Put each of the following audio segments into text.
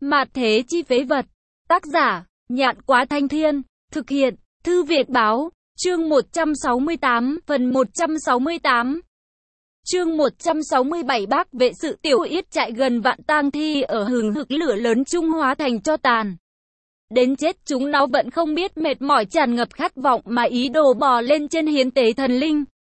Mạt thế chi phế vật. Tác giả, Nhạn Quá Thanh Thiên. Thực hiện, Thư Việt Báo. Chương 168, phần 168. Chương 167 Bác vệ sự Tiểu Yết trại gần vạn tang thi ở hừng hực lửa lớn trung hóa thành tro tàn. Đến chết chúng nó vẫn không biết mệt mỏi, tràn ngập khát vọng mà ý đồ bò lên trên hiến tế thần linh.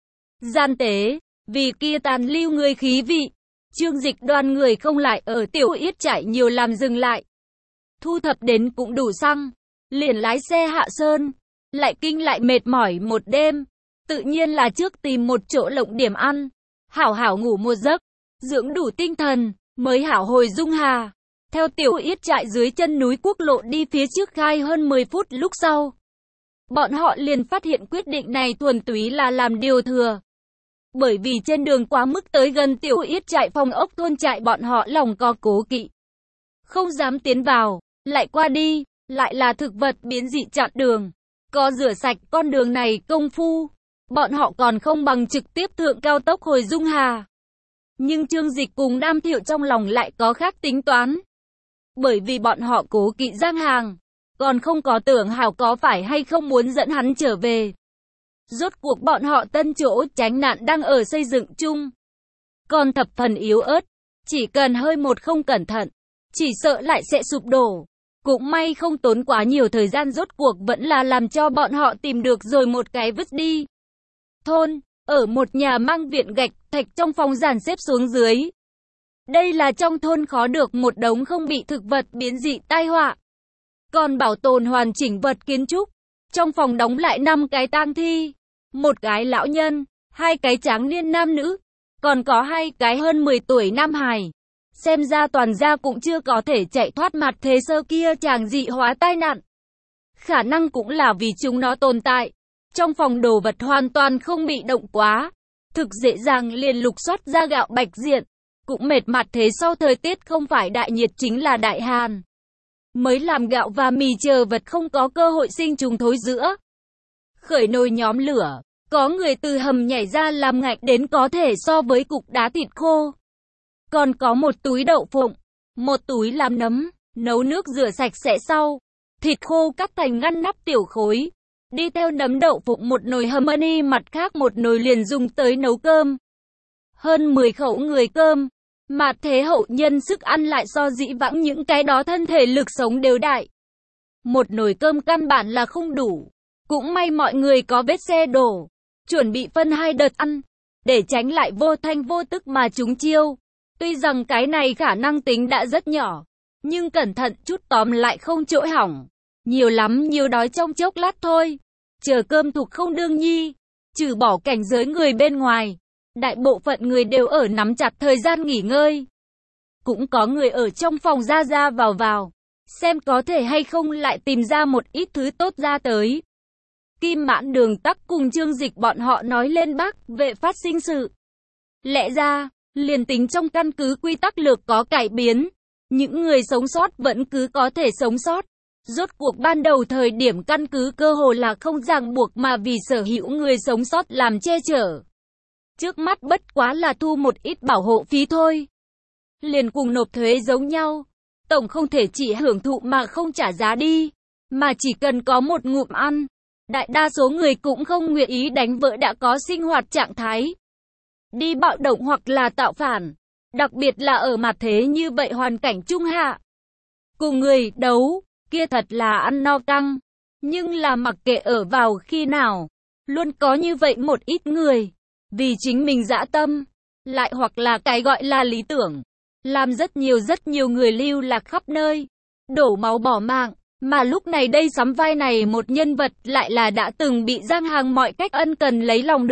Gian tế, vì kia tàn lưu người khí vị. Trương Dịch đoàn người không lại ở Tiểu Yết trại nhiều làm dừng lại. Thu thập đến cũng đủ xăng, liền lái xe hạ sơn, lại kinh lại mệt mỏi một đêm. Tự nhiên là trước tìm một chỗ lộng điểm ăn, hảo hảo ngủ một giấc, dưỡng đủ tinh thần, mới hảo hồi Dung Hà. Theo Tiểu Yết trại dưới chân núi quốc lộ đi phía trước khai hơn 10 phút lúc sau. Bọn họ liền phát hiện quyết định này thuần túy là làm điều thừa. Bởi vì trên đường quá mức tới gần Tiểu Yết trại phòng ốc thôn trại, bọn họ lòng có cố kỵ, không dám tiến vào, lại qua đi, lại là thực vật biến dị chặn đường. Có rửa sạch con đường này công phu, bọn họ còn không bằng trực tiếp thượng cao tốc hồi Dung Hà. Nhưng Trương Dịch cùng Đam Thiệu trong lòng lại có khác tính toán. Bởi vì bọn họ cố kỵ Giang Hàng, còn không có tưởng hảo có phải hay không muốn dẫn hắn trở về. Rốt cuộc bọn họ tân chỗ tránh nạn đang ở xây dựng chung, còn thập phần yếu ớt, chỉ cần hơi một không cẩn thận, chỉ sợ lại sẽ sụp đổ. Cũng may không tốn quá nhiều thời gian, rốt cuộc vẫn là làm cho bọn họ tìm được rồi một cái vứt đi thôn, ở một nhà mang viện gạch thạch trong phòng dàn xếp xuống dưới. Đây là trong thôn khó được một đống không bị thực vật biến dị tai họa, còn bảo tồn hoàn chỉnh vật kiến trúc. Trong phòng đóng lại 5 cái tang thi, một cái lão nhân, 2 cái tráng niên nam nữ, còn có 2 cái hơn 10 tuổi nam hài. Xem ra toàn gia cũng chưa có thể chạy thoát mặt thế sơ kia chàng dị hóa tai nạn. Khả năng cũng là vì chúng nó tồn tại. Trong phòng đồ vật hoàn toàn không bị động quá, thực dễ dàng liền lục soát ra gạo bạch diện. Cũng mệt mặt thế sau thời tiết không phải đại nhiệt chính là đại hàn, mới làm gạo và mì chờ vật không có cơ hội sinh trùng thối rữa. Khởi nồi nhóm lửa, có người từ hầm nhảy ra làm ngạnh đến có thể so với cục đá thịt khô. Còn có một túi đậu phụng, một túi làm nấm, nấu nước rửa sạch sẽ sau. Thịt khô cắt thành ngăn nắp tiểu khối. Đi theo nấm đậu phụng một nồi hầm honey, mặt khác một nồi liền dùng tới nấu cơm. Hơn 10 khẩu người cơm. Mà thế hậu nhân sức ăn lại so dĩ vãng những cái đó thân thể lực sống đều đại. Một nồi cơm căn bản là không đủ. Cũng may mọi người có vết xe đổ, chuẩn bị phân 2 đợt ăn, để tránh lại vô thanh vô tức mà trúng chiêu. Tuy rằng cái này khả năng tính đã rất nhỏ, nhưng cẩn thận chút tóm lại không chỗ hỏng. Nhiều lắm nhiều đói trong chốc lát thôi. Chờ cơm thuộc không đương nhi, trừ bỏ cảnh giới người bên ngoài, đại bộ phận người đều ở nắm chặt thời gian nghỉ ngơi. Cũng có người ở trong phòng ra ra vào vào, xem có thể hay không lại tìm ra một ít thứ tốt ra tới. Kim Mãn Đường Tắc cùng Trương Dịch bọn họ nói lên Bác vệ phát sinh sự. Lẽ ra, liền tính trong căn cứ quy tắc lược có cải biến, những người sống sót vẫn cứ có thể sống sót. Rốt cuộc ban đầu thời điểm căn cứ cơ hồ là không ràng buộc mà vì sở hữu người sống sót làm che chở. Trước mắt bất quá là thu một ít bảo hộ phí thôi. Liền cùng nộp thuế giống nhau. Tổng không thể chỉ hưởng thụ mà không trả giá đi, mà chỉ cần có một ngụm ăn. Đại đa số người cũng không nguyện ý đánh vỡ đã có sinh hoạt trạng thái, đi bạo động hoặc là tạo phản. Đặc biệt là ở mặt thế như vậy hoàn cảnh trung hạ. Cùng người đấu, kia thật là ăn no căng. Nhưng là mặc kệ ở vào khi nào, luôn có như vậy một ít người, vì chính mình dã tâm, lại hoặc là cái gọi là lý tưởng, làm rất nhiều người lưu lạc khắp nơi, đổ máu bỏ mạng. Mà lúc này đây sắm vai này một nhân vật lại là đã từng bị Giang Hàng mọi cách ân cần lấy lòng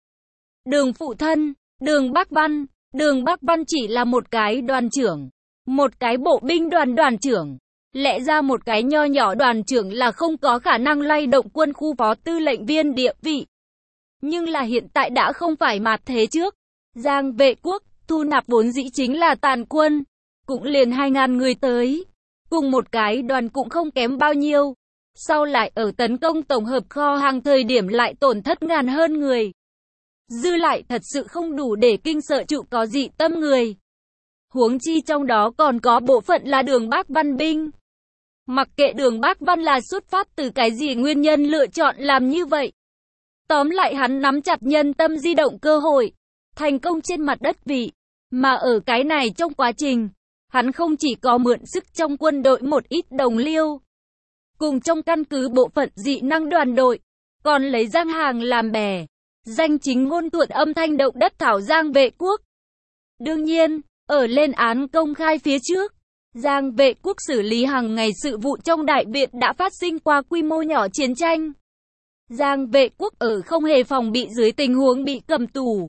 Đường phụ thân, Đường Bác Văn. Đường Bác Văn chỉ là một cái đoàn trưởng, một cái bộ binh đoàn trưởng. Lẽ ra một cái nho nhỏ đoàn trưởng là không có khả năng lay động quân khu phó tư lệnh viên địa vị. Nhưng là hiện tại đã không phải mặt thế trước. Giang vệ quốc, thu nạp vốn dĩ chính là tàn quân. Cũng liền 2.000 người tới. Cùng một cái đoàn cũng không kém bao nhiêu. Sau lại ở tấn công tổng hợp kho hàng thời điểm lại tổn thất ngàn hơn người. Dư lại thật sự không đủ để kinh sợ trụ có dị tâm người. Huống chi trong đó còn có bộ phận là Đường Bác Văn binh. Mặc kệ Đường Bác Văn là xuất phát từ cái gì nguyên nhân lựa chọn làm như vậy. Tóm lại hắn nắm chặt nhân tâm di động cơ hội, thành công trên mặt đất vị. Mà ở cái này trong quá trình, hắn không chỉ có mượn sức trong quân đội một ít đồng liêu, cùng trong căn cứ bộ phận dị năng đoàn đội, còn lấy Giang Hàng làm bè, danh chính ngôn thuận âm thanh động đất thảo Giang Vệ Quốc. Đương nhiên, ở lên án công khai phía trước, Giang Vệ Quốc xử lý hàng ngày sự vụ trong đại viện đã phát sinh qua quy mô nhỏ chiến tranh. Giang Vệ Quốc ở không hề phòng bị dưới tình huống bị cầm tù.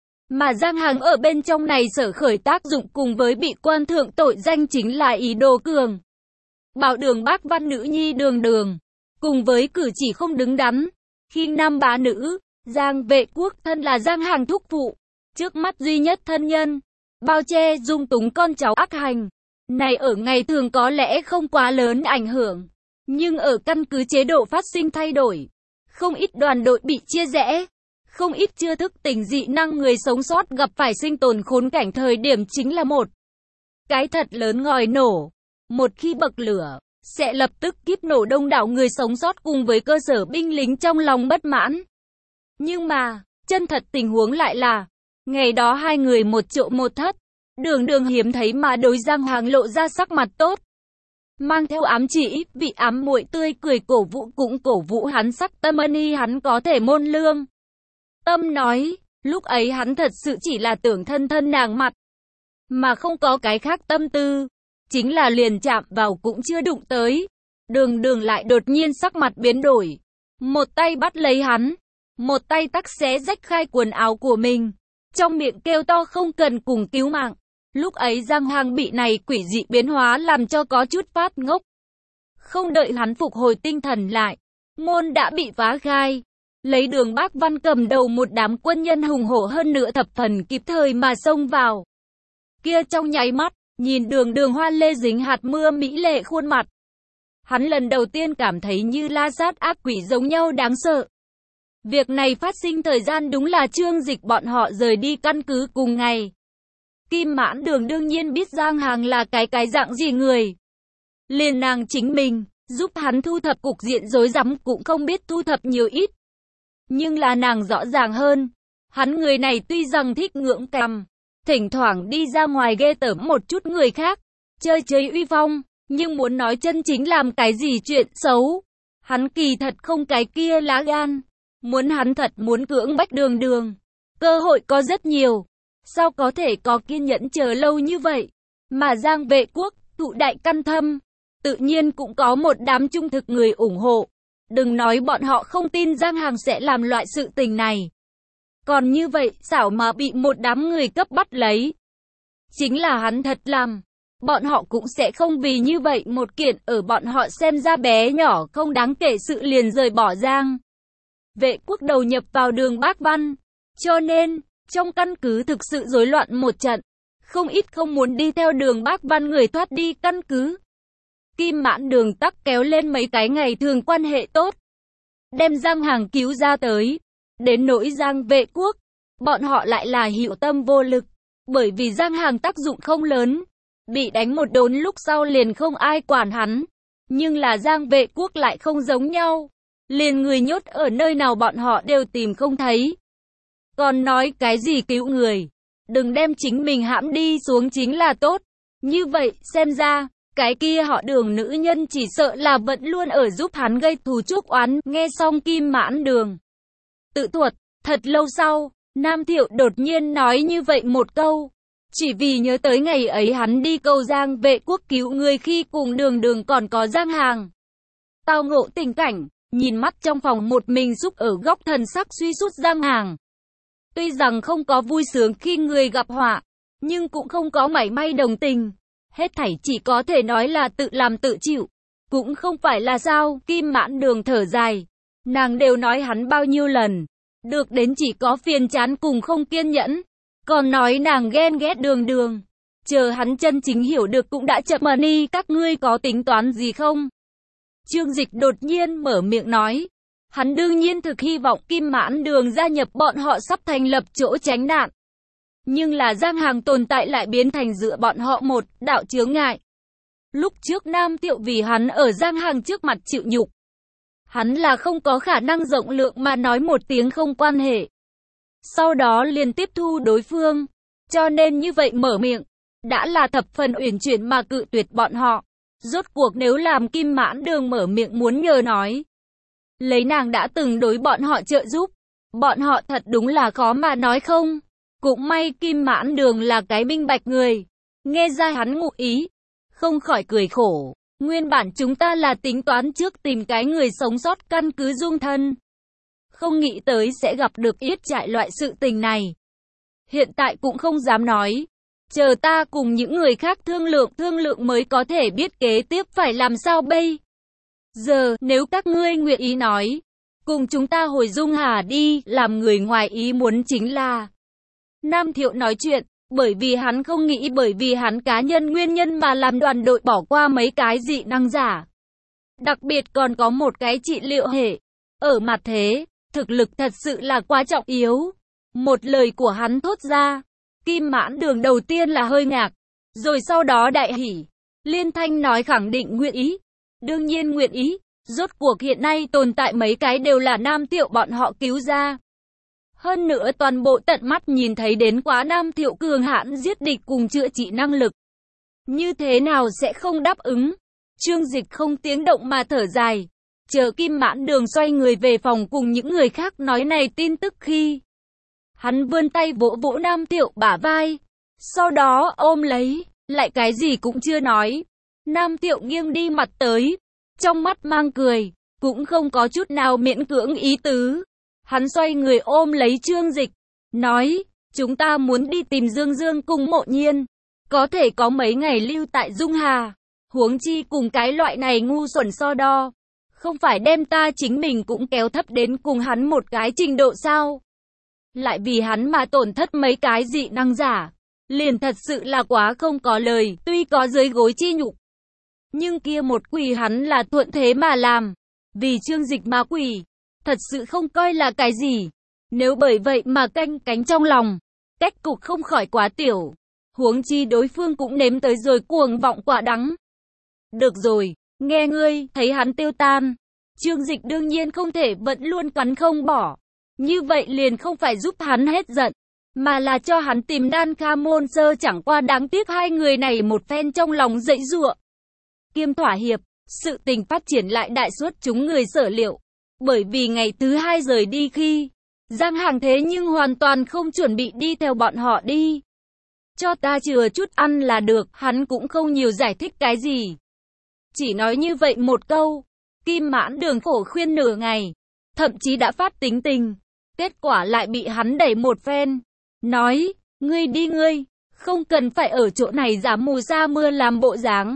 Mà Giang Hàng ở bên trong này sở khởi tác dụng cùng với bị quan thượng tội danh chính là ý đồ cường bảo Đường Bác Văn nữ nhi Đường Đường, cùng với cử chỉ không đứng đắn, khi nam bá nữ. Giang Vệ Quốc thân là Giang Hàng thúc phụ, trước mắt duy nhất thân nhân, bao che dung túng con cháu ác hành. Này ở ngày thường có lẽ không quá lớn ảnh hưởng, nhưng ở căn cứ chế độ phát sinh thay đổi, không ít đoàn đội bị chia rẽ, không ít chưa thức tỉnh dị năng người sống sót gặp phải sinh tồn khốn cảnh thời điểm chính là một cái thật lớn ngòi nổ. Một khi bậc lửa, sẽ lập tức kíp nổ đông đảo người sống sót cùng với cơ sở binh lính trong lòng bất mãn. Nhưng mà, chân thật tình huống lại là, ngày đó hai người một trộ một thất, Đường Đường hiếm thấy mà đối Giang Hàng lộ ra sắc mặt tốt. Mang theo ám chỉ, vị ám muội tươi cười cổ vũ cũng cổ vũ hắn sắc tâm ân y hắn có thể môn lương. Tâm nói, lúc ấy hắn thật sự chỉ là tưởng thân thân nàng mặt, mà không có cái khác tâm tư, chính là liền chạm vào cũng chưa đụng tới. Đường Đường lại đột nhiên sắc mặt biến đổi, một tay bắt lấy hắn, một tay tắc xé rách khai quần áo của mình, trong miệng kêu to không cần cùng cứu mạng. Lúc ấy Giang Hàng bị này quỷ dị biến hóa làm cho có chút phát ngốc. Không đợi hắn phục hồi tinh thần lại, môn đã bị phá khai. Lấy Đường Bác Văn cầm đầu một đám quân nhân hùng hổ hơn nữa thập phần kịp thời mà xông vào. Kia trong nháy mắt, nhìn Đường Đường hoa lê dính hạt mưa mỹ lệ khuôn mặt. Hắn lần đầu tiên cảm thấy như la sát ác quỷ giống nhau đáng sợ. Việc này phát sinh thời gian đúng là Trương Dịch bọn họ rời đi căn cứ cùng ngày. Kim Mãn Đường đương nhiên biết Giang Hàng là cái dạng gì người. Liền nàng chính mình, giúp hắn thu thập cục diện rối rắm cũng không biết thu thập nhiều ít. Nhưng là nàng rõ ràng hơn, hắn người này tuy rằng thích ngưỡng cằm, thỉnh thoảng đi ra ngoài ghê tởm một chút người khác, chơi chơi uy phong, nhưng muốn nói chân chính làm cái gì chuyện xấu, hắn kỳ thật không cái kia lá gan. Muốn hắn thật muốn cưỡng bách Đường Đường, cơ hội có rất nhiều, sao có thể có kiên nhẫn chờ lâu như vậy. Mà Giang Vệ Quốc, thụ đại căn thâm, tự nhiên cũng có một đám trung thực người ủng hộ. Đừng nói bọn họ không tin Giang Hàng sẽ làm loại sự tình này. Còn như vậy, xảo mà bị một đám người cấp bắt lấy. Chính là hắn thật làm. Bọn họ cũng sẽ không vì như vậy một kiện ở bọn họ xem ra bé nhỏ không đáng kể sự liền rời bỏ Giang Vệ Quốc đầu nhập vào Đường Bác Văn. Cho nên, trong căn cứ thực sự rối loạn một trận. Không ít không muốn đi theo Đường Bác Văn người thoát đi căn cứ. Kim Mãn Đường tắc kéo lên mấy cái ngày thường quan hệ tốt, đem Giang Hàng cứu ra tới. Đến nỗi Giang Vệ Quốc, bọn họ lại là hữu tâm vô lực, bởi vì Giang Hàng tác dụng không lớn, bị đánh một đốn lúc sau liền không ai quản hắn. Nhưng là Giang Vệ Quốc lại không giống nhau, liền người nhốt ở nơi nào bọn họ đều tìm không thấy. Còn nói cái gì cứu người, đừng đem chính mình hãm đi xuống chính là tốt. Như vậy, xem ra, cái kia họ Đường nữ nhân chỉ sợ là vẫn luôn ở giúp hắn gây thù chuốc oán. Nghe xong Kim Mãn Đường tự thuật, thật lâu sau, Nam Thiệu đột nhiên nói như vậy một câu. Chỉ vì nhớ tới ngày ấy hắn đi cầu Giang Vệ Quốc cứu người khi cùng Đường Đường còn có Giang Hàng. Tao ngộ tình cảnh, nhìn mắt trong phòng một mình giúp ở góc thần sắc suy sút Giang Hàng. Tuy rằng không có vui sướng khi người gặp họa, nhưng cũng không có mảy may đồng tình. Hết thảy chỉ có thể nói là tự làm tự chịu. Cũng không phải là sao, Kim Mãn Đường thở dài. Nàng đều nói hắn bao nhiêu lần, được đến chỉ có phiền chán cùng không kiên nhẫn. Còn nói nàng ghen ghét Đường Đường. Chờ hắn chân chính hiểu được cũng đã chậm mà đi. Các ngươi có tính toán gì không? Trương Dịch đột nhiên mở miệng nói. Hắn đương nhiên thực hy vọng Kim Mãn Đường gia nhập bọn họ sắp thành lập chỗ tránh nạn. Nhưng là Giang Hằng tồn tại lại biến thành giữa bọn họ một đạo chướng ngại. Lúc trước Nam Thiệu vì hắn ở Giang Hằng trước mặt chịu nhục. Hắn là không có khả năng rộng lượng mà nói một tiếng không quan hệ. Sau đó liền tiếp thu đối phương. Cho nên như vậy mở miệng, đã là thập phần uyển chuyển mà cự tuyệt bọn họ. Rốt cuộc nếu làm Kim Mãn Đường mở miệng muốn nhờ nói. Lấy nàng đã từng đối bọn họ trợ giúp. Bọn họ thật đúng là khó mà nói không. Cũng may Kim Mãn Đường là cái minh bạch người. Nghe ra hắn ngụ ý. Không khỏi cười khổ. Nguyên bản chúng ta là tính toán trước tìm cái người sống sót căn cứ dung thân. Không nghĩ tới sẽ gặp được yết trại loại sự tình này. Hiện tại cũng không dám nói. Chờ ta cùng những người khác thương lượng mới có thể biết kế tiếp phải làm sao bây. Giờ, nếu các ngươi nguyện ý nói, cùng chúng ta hồi Dung Hà đi, làm người ngoài ý muốn chính là. Nam Thiệu nói chuyện, bởi vì hắn không nghĩ bởi vì hắn cá nhân nguyên nhân mà làm đoàn đội bỏ qua mấy cái dị năng giả. Đặc biệt còn có một cái trị liệu hệ. Ở mặt thế, thực lực thật sự là quá trọng yếu. Một lời của hắn thốt ra. Kim Mãn Đường đầu tiên là hơi ngạc, rồi sau đó đại hỉ. Liên thanh nói khẳng định nguyện ý. Đương nhiên nguyện ý, rốt cuộc hiện nay tồn tại mấy cái đều là Nam Thiệu bọn họ cứu ra. Hơn nữa toàn bộ tận mắt nhìn thấy đến quá Nam Thiệu cường hãn giết địch cùng chữa trị năng lực. Như thế nào sẽ không đáp ứng? Trương Dịch không tiếng động mà thở dài. Chờ Kim Mãn Đường xoay người về phòng cùng những người khác nói này tin tức khi. Hắn vươn tay vỗ vỗ Nam Thiệu bả vai. Sau đó ôm lấy, lại cái gì cũng chưa nói. Nam Thiệu nghiêng đi mặt tới. Trong mắt mang cười, cũng không có chút nào miễn cưỡng ý tứ. Hắn xoay người ôm lấy Trương Dịch. Nói, chúng ta muốn đi tìm Dương Dương cùng Mộ Nhiên. Có thể có mấy ngày lưu tại Dung Hà. Huống chi cùng cái loại này ngu xuẩn so đo. Không phải đem ta chính mình cũng kéo thấp đến cùng hắn một cái trình độ sao? Lại vì hắn mà tổn thất mấy cái dị năng giả. Liền thật sự là quá không có lời, tuy có dưới gối chi nhục. Nhưng kia một quỷ hắn là thuận thế mà làm. Vì Trương Dịch mà quỷ, thật sự không coi là cái gì. Nếu bởi vậy mà canh cánh trong lòng, cách cục không khỏi quá tiểu. Huống chi đối phương cũng nếm tới rồi cuồng vọng quả đắng. Được rồi, nghe ngươi, thấy hắn tiêu tan. Trương Dịch đương nhiên không thể vẫn luôn cắn không bỏ. Như vậy liền không phải giúp hắn hết giận, mà là cho hắn tìm Đan Kha Môn Sơ, chẳng qua đáng tiếc hai người này một phen trong lòng dãy giụa. Kiêm thỏa hiệp, sự tình phát triển lại đại suất chúng người sở liệu. Bởi vì ngày thứ hai rời đi khi, Giang Hằng thế nhưng hoàn toàn không chuẩn bị đi theo bọn họ đi. Cho ta chừa chút ăn là được, hắn cũng không nhiều giải thích cái gì. Chỉ nói như vậy một câu, Kim Mãn Đường khổ khuyên nửa ngày, thậm chí đã phát tính tình. Kết quả lại bị hắn đẩy một phen. Nói, ngươi đi ngươi, không cần phải ở chỗ này giả mù sa mưa làm bộ dáng.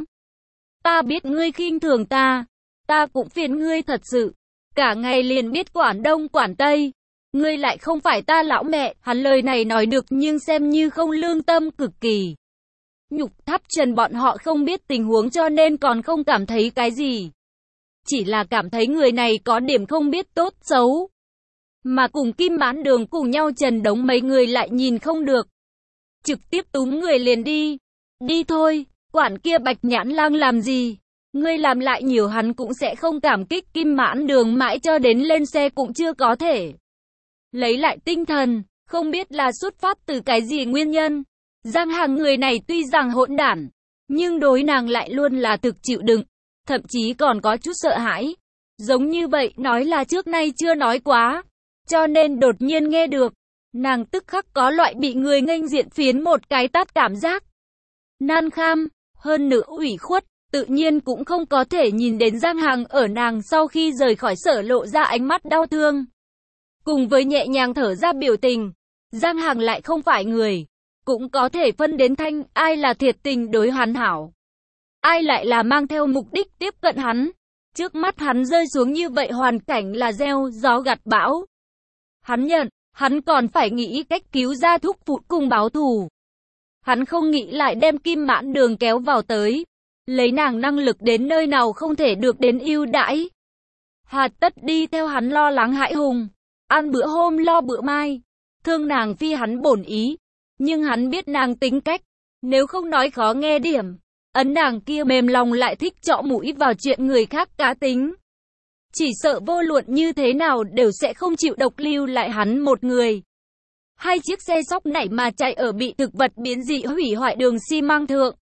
Ta biết ngươi khinh thường ta cũng phiền ngươi thật sự. Cả ngày liền biết quản đông quản tây. Ngươi lại không phải ta lão mẹ. Hắn lời này nói được nhưng xem như không lương tâm cực kỳ. Nhục thắp trần bọn họ không biết tình huống cho nên còn không cảm thấy cái gì. Chỉ là cảm thấy người này có điểm không biết tốt xấu. Mà cùng Kim Mãn Đường cùng nhau trần đống mấy người lại nhìn không được. Trực tiếp túm người liền đi. Đi thôi, quản kia Bạch Nhãn Lang làm gì? Ngươi làm lại nhiều hắn cũng sẽ không cảm kích. Kim Mãn Đường mãi cho đến lên xe cũng chưa có thể lấy lại tinh thần, không biết là xuất phát từ cái gì nguyên nhân. Giang Hằng người này tuy rằng hỗn đản, nhưng đối nàng lại luôn là thực chịu đựng, thậm chí còn có chút sợ hãi. Giống như vậy nói là trước nay chưa nói quá, cho nên đột nhiên nghe được, nàng tức khắc có loại bị người nghênh diện phiến một cái tát cảm giác. Nan kham, hơn nữa ủy khuất, tự nhiên cũng không có thể nhìn đến Giang Hằng ở nàng sau khi rời khỏi sở lộ ra ánh mắt đau thương. Cùng với nhẹ nhàng thở ra biểu tình, Giang Hằng lại không phải người, cũng có thể phân đến thanh ai là thiệt tình đối hắn hảo. Ai lại là mang theo mục đích tiếp cận hắn. Trước mắt hắn rơi xuống như vậy hoàn cảnh là gieo gió gặt bão. Hắn nhận, hắn còn phải nghĩ cách cứu ra thúc phụ cùng báo thù. Hắn không nghĩ lại đem Kim Mãn Đường kéo vào tới. Lấy nàng năng lực đến nơi nào không thể được đến ưu đãi. Hà tất đi theo hắn lo lắng hãi hùng. Ăn bữa hôm lo bữa mai. Thương nàng phi hắn bổn ý. Nhưng hắn biết nàng tính cách, nếu không nói khó nghe điểm, ấn nàng kia mềm lòng lại thích chọ mũi vào chuyện người khác cá tính. Chỉ sợ vô luận như thế nào đều sẽ không chịu độc lưu lại hắn một người. Hai chiếc xe sóc nảy mà chạy ở bị thực vật biến dị hủy hoại đường xi măng thượng.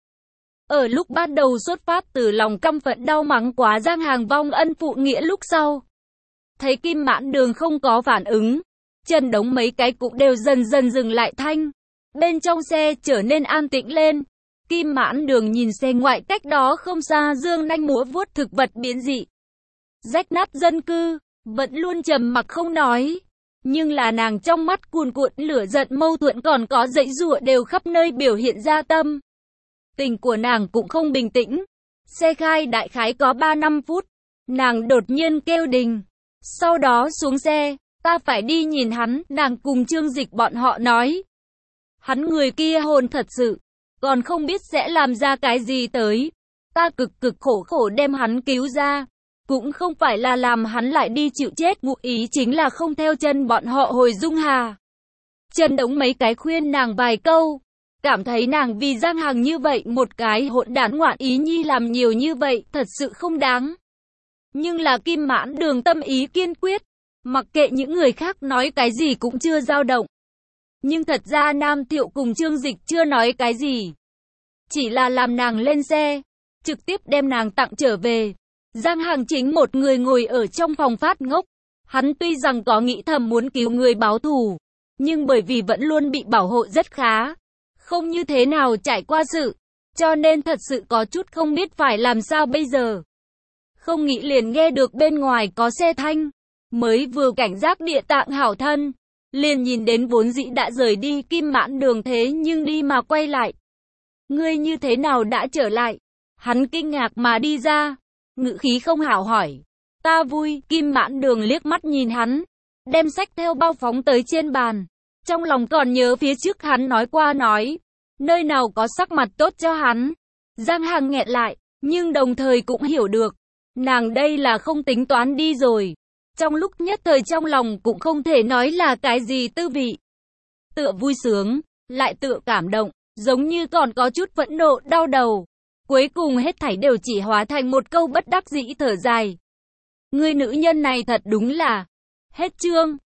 Ở lúc ban đầu xuất phát từ lòng căm phẫn đau mắng quá Giang Hàng vong ân phụ nghĩa, lúc sau thấy Kim Mãn Đường không có phản ứng, Trần Đống mấy cái cũng đều dần dần dừng lại thanh. Bên trong xe trở nên an tĩnh lên. Kim Mãn Đường nhìn xe ngoại cách đó không xa dương nanh múa vuốt thực vật biến dị, rách nát dân cư, vẫn luôn trầm mặc không nói. Nhưng là nàng trong mắt cuồn cuộn lửa giận mâu thuẫn còn có dãy giụa đều khắp nơi biểu hiện ra tâm. Tình của nàng cũng không bình tĩnh. Xe khai đại khái có 3-5 phút. Nàng đột nhiên kêu đình. Sau đó xuống xe. Ta phải đi nhìn hắn. Nàng cùng Trương Dịch bọn họ nói. Hắn người kia hồn thật sự. Còn không biết sẽ làm ra cái gì tới. Ta cực khổ đem hắn cứu ra. Cũng không phải là làm hắn lại đi chịu chết. Ngụ ý chính là không theo chân bọn họ hồi Dung Hà. Trần Đống mấy cái khuyên nàng vài câu. Cảm thấy nàng vì Giang Hàng như vậy một cái hỗn đản ngoạn ý nhi làm nhiều như vậy thật sự không đáng. Nhưng là Kim Mãn Đường tâm ý kiên quyết. Mặc kệ những người khác nói cái gì cũng chưa dao động. Nhưng thật ra Nam Thiệu cùng Trương Dịch chưa nói cái gì. Chỉ là làm nàng lên xe. Trực tiếp đem nàng tặng trở về. Giang Hàng chính một người ngồi ở trong phòng phát ngốc. Hắn tuy rằng có nghĩ thầm muốn cứu người báo thù. Nhưng bởi vì vẫn luôn bị bảo hộ rất khá. Không như thế nào trải qua sự. Cho nên thật sự có chút không biết phải làm sao bây giờ. Không nghĩ liền nghe được bên ngoài có xe thanh. Mới vừa cảnh giác địa tạng hảo thân. Liền nhìn đến vốn dĩ đã rời đi Kim Mãn Đường thế nhưng đi mà quay lại. Ngươi như thế nào đã trở lại? Hắn kinh ngạc mà đi ra. Ngữ khí không hảo hỏi. Ta vui. Kim Mãn Đường liếc mắt nhìn hắn. Đem sách theo bao phóng tới trên bàn. Trong lòng còn nhớ phía trước hắn nói qua nói. Nơi nào có sắc mặt tốt cho hắn. Giang Hàng nghẹn lại. Nhưng đồng thời cũng hiểu được. Nàng đây là không tính toán đi rồi. Trong lúc nhất thời trong lòng cũng không thể nói là cái gì tư vị. Tựa vui sướng. Lại tựa cảm động. Giống như còn có chút phẫn nộ đau đầu. Cuối cùng hết thảy đều chỉ hóa thành một câu bất đắc dĩ thở dài. Người nữ nhân này thật đúng là. Hết chương.